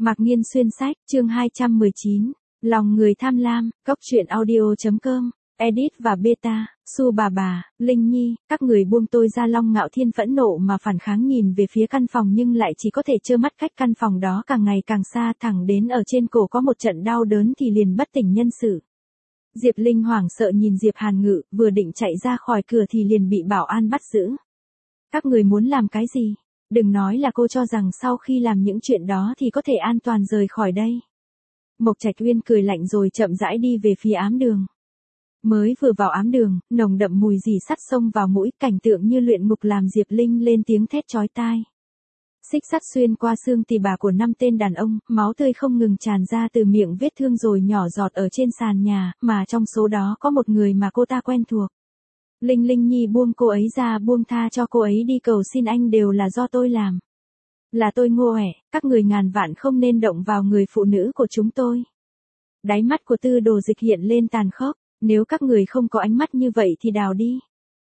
Mạc Nghiên xuyên sách, chương 219. Lòng người tham lam, Cóc truyện audio.com, edit và beta, Su bà, Linh Nhi, các người buông tôi ra. Long Ngạo Thiên phẫn nộ mà phản kháng nhìn về phía căn phòng nhưng lại chỉ có thể trơ mắt cách căn phòng đó càng ngày càng xa, thẳng đến ở trên cổ có một trận đau đớn thì liền bất tỉnh nhân sự. Diệp Linh hoảng sợ nhìn Diệp Hàn Ngự, vừa định chạy ra khỏi cửa thì liền bị bảo an bắt giữ. Các người muốn làm cái gì? Đừng nói là cô cho rằng sau khi làm những chuyện đó thì có thể an toàn rời khỏi đây. Mộc Trạch Uyên cười lạnh rồi chậm rãi đi về phía ám đường. Mới vừa vào ám đường, nồng đậm mùi rỉ sắt xông vào mũi, cảnh tượng như luyện ngục làm Diệp Linh lên tiếng thét chói tai. Xích sắt xuyên qua xương tỳ bà của 5 tên đàn ông, máu tươi không ngừng tràn ra từ miệng vết thương rồi nhỏ giọt ở trên sàn nhà, mà trong số đó có một người mà cô ta quen thuộc. Linh Nhi buông cô ấy ra, buông tha cho cô ấy đi, cầu xin anh, đều là do tôi làm. Là tôi ngu xuẩn, các người ngàn vạn không nên động vào người phụ nữ của chúng tôi. Đáy mắt của Tư Đồ Dịch hiện lên tàn khốc, nếu các người không có ánh mắt như vậy thì đào đi.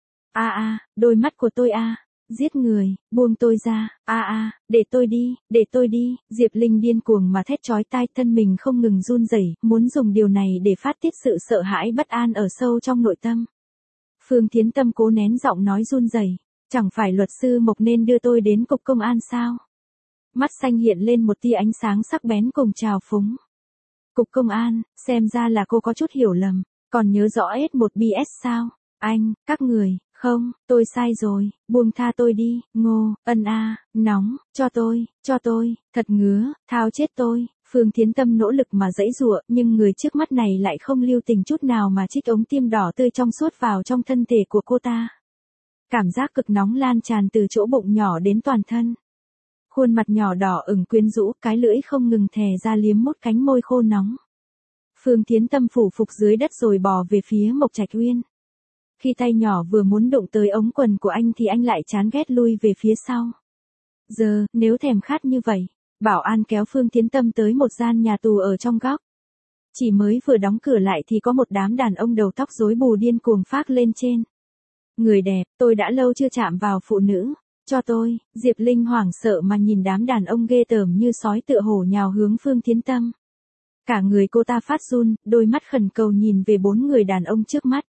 Đôi mắt của tôi giết người, buông tôi ra, để tôi đi, Diệp Linh điên cuồng mà thét chói tai, thân mình không ngừng run rẩy, muốn dùng điều này để phát tiết sự sợ hãi bất an ở sâu trong nội tâm. Phương Thiến Tâm cố nén giọng nói run rẩy, chẳng phải luật sư Mộc nên đưa tôi đến cục công an sao? Mắt xanh hiện lên một tia ánh sáng sắc bén cùng trào phúng. Cục công an, xem ra là cô có chút hiểu lầm, còn nhớ rõ S1BS sao? Anh, các người, không, tôi sai rồi, buông tha tôi đi, Ngô, nóng, cho tôi, thật ngứa, thao chết tôi. Phương Thiến Tâm nỗ lực mà giãy giụa, nhưng người trước mắt này lại không lưu tình chút nào mà trích ống tiêm đỏ tươi trong suốt vào trong thân thể của cô ta. Cảm giác cực nóng lan tràn từ chỗ bụng nhỏ đến toàn thân. Khuôn mặt nhỏ đỏ ửng quyến rũ, cái lưỡi không ngừng thè ra liếm mốt cánh môi khô nóng. Phương Thiến Tâm phủ phục dưới đất rồi bò về phía Mộc Trạch Uyên. Khi tay nhỏ vừa muốn đụng tới ống quần của anh thì anh lại chán ghét lui về phía sau. Giờ, nếu thèm khát như vậy, bảo an kéo Phương Thiến Tâm tới một gian nhà tù ở trong góc. Chỉ mới vừa đóng cửa lại thì có một đám đàn ông đầu tóc rối bù điên cuồng phác lên trên. Người đẹp, tôi đã lâu chưa chạm vào phụ nữ, cho tôi. Diệp Linh hoảng sợ mà nhìn đám đàn ông ghê tởm như sói tựa hổ nhào hướng Phương Thiến Tâm. Cả người cô ta phát run, đôi mắt khẩn cầu nhìn về 4 người đàn ông trước mắt.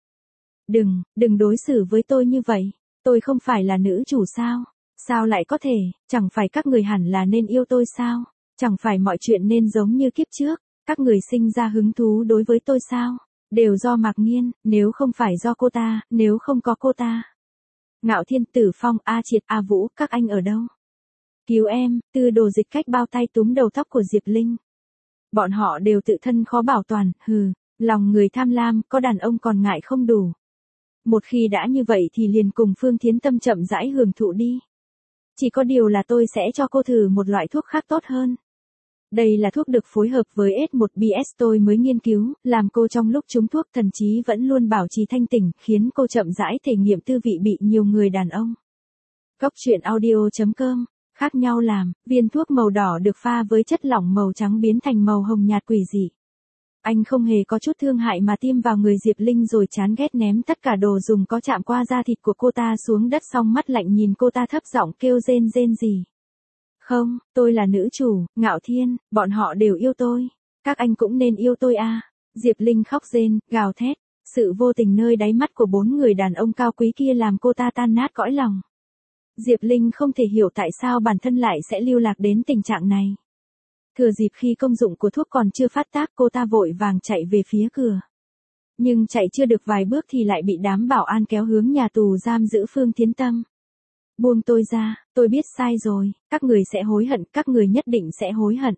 Đừng đối xử với tôi như vậy, tôi không phải là nữ chủ sao? Sao lại có thể, chẳng phải các người hẳn là nên yêu tôi sao? Chẳng phải mọi chuyện nên giống như kiếp trước, các người sinh ra hứng thú đối với tôi sao? Đều do Mạc Nghiên, nếu không phải do cô ta, nếu không có cô ta. Ngạo Thiên, Tử Phong, A Triệt, A Vũ, các anh ở đâu? Cứu em. Tư Đồ Dịch cách bao tay túm đầu tóc của Diệp Linh. Bọn họ đều tự thân khó bảo toàn, lòng người tham lam, có đàn ông còn ngại không đủ. Một khi đã như vậy thì liền cùng Phương Thiến Tâm chậm rãi hưởng thụ đi. Chỉ có điều là tôi sẽ cho cô thử một loại thuốc khác tốt hơn. Đây là thuốc được phối hợp với S1BS tôi mới nghiên cứu, làm cô trong lúc trúng thuốc thần trí vẫn luôn bảo trì thanh tỉnh, khiến cô chậm rãi thể nghiệm tư vị bị nhiều người đàn ông. Cóc truyện audio.com, khác nhau làm, viên thuốc màu đỏ được pha với chất lỏng màu trắng biến thành màu hồng nhạt quỷ dị. Anh không hề có chút thương hại mà tiêm vào người Diệp Linh rồi chán ghét ném tất cả đồ dùng có chạm qua da thịt của cô ta xuống đất, xong mắt lạnh nhìn cô ta thấp giọng kêu rên gì. Không, tôi là nữ chủ, Ngạo Thiên, bọn họ đều yêu tôi. Các anh cũng nên yêu tôi Diệp Linh khóc rên, gào thét. Sự vô tình nơi đáy mắt của 4 người đàn ông cao quý kia làm cô ta tan nát cõi lòng. Diệp Linh không thể hiểu tại sao bản thân lại sẽ lưu lạc đến tình trạng này. Thừa dịp khi công dụng của thuốc còn chưa phát tác, cô ta vội vàng chạy về phía cửa. Nhưng chạy chưa được vài bước thì lại bị đám bảo an kéo hướng nhà tù giam giữ Phương Thiến Tâm. Buông tôi ra, tôi biết sai rồi, các người sẽ hối hận, các người nhất định sẽ hối hận.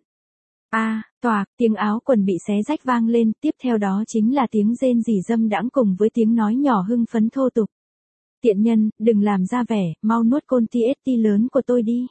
Toạc, tiếng áo quần bị xé rách vang lên, tiếp theo đó chính là tiếng rên rỉ dâm đãng cùng với tiếng nói nhỏ hưng phấn thô tục. Tiện nhân, đừng làm ra vẻ, mau nuốt con TST lớn của tôi đi.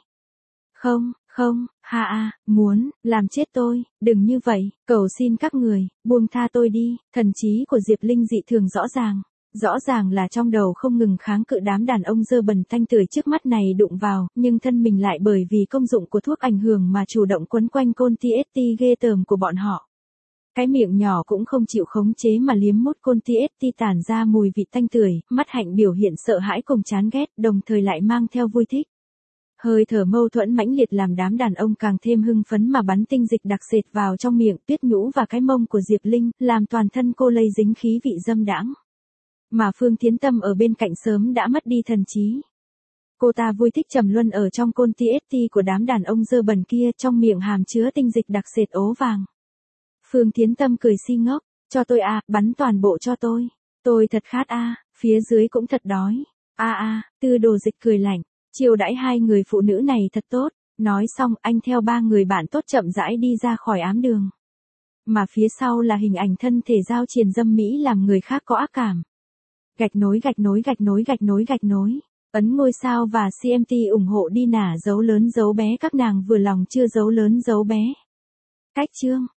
Không, muốn, làm chết tôi, đừng như vậy, cầu xin các người, buông tha tôi đi. Thần trí của Diệp Linh dị thường rõ ràng là trong đầu không ngừng kháng cự đám đàn ông dơ bẩn thanh tưởi trước mắt này đụng vào, nhưng thân mình lại bởi vì công dụng của thuốc ảnh hưởng mà chủ động quấn quanh côn TST ghê tởm của bọn họ. Cái miệng nhỏ cũng không chịu khống chế mà liếm mút côn TST tản ra mùi vị thanh tưởi, mắt hạnh biểu hiện sợ hãi cùng chán ghét, đồng thời lại mang theo vui thích. Hơi thở mâu thuẫn mãnh liệt làm đám đàn ông càng thêm hưng phấn mà bắn tinh dịch đặc sệt vào trong miệng, Tuyết Nhũ và cái mông của Diệp Linh, làm toàn thân cô lây dính khí vị dâm đãng. Mà Phương Thiến Tâm ở bên cạnh sớm đã mất đi thần trí. Cô ta vui thích trầm luân ở trong côn TST của đám đàn ông dơ bẩn kia, trong miệng hàm chứa tinh dịch đặc sệt ố vàng. Phương Thiến Tâm cười si ngốc, cho tôi à, bắn toàn bộ cho tôi thật khát à, phía dưới cũng thật đói. Tư Đồ Dịch cười lạnh, chiêu đãi hai người phụ nữ này thật tốt. Nói xong anh theo ba người bạn tốt chậm rãi đi ra khỏi ám đường. Mà phía sau là hình ảnh thân thể giao triền dâm mỹ làm người khác có ác cảm. Gạch nối. Ấn ngôi sao và CMT ủng hộ đi nả dấu lớn dấu bé, các nàng vừa lòng chưa dấu lớn dấu bé. Cách chương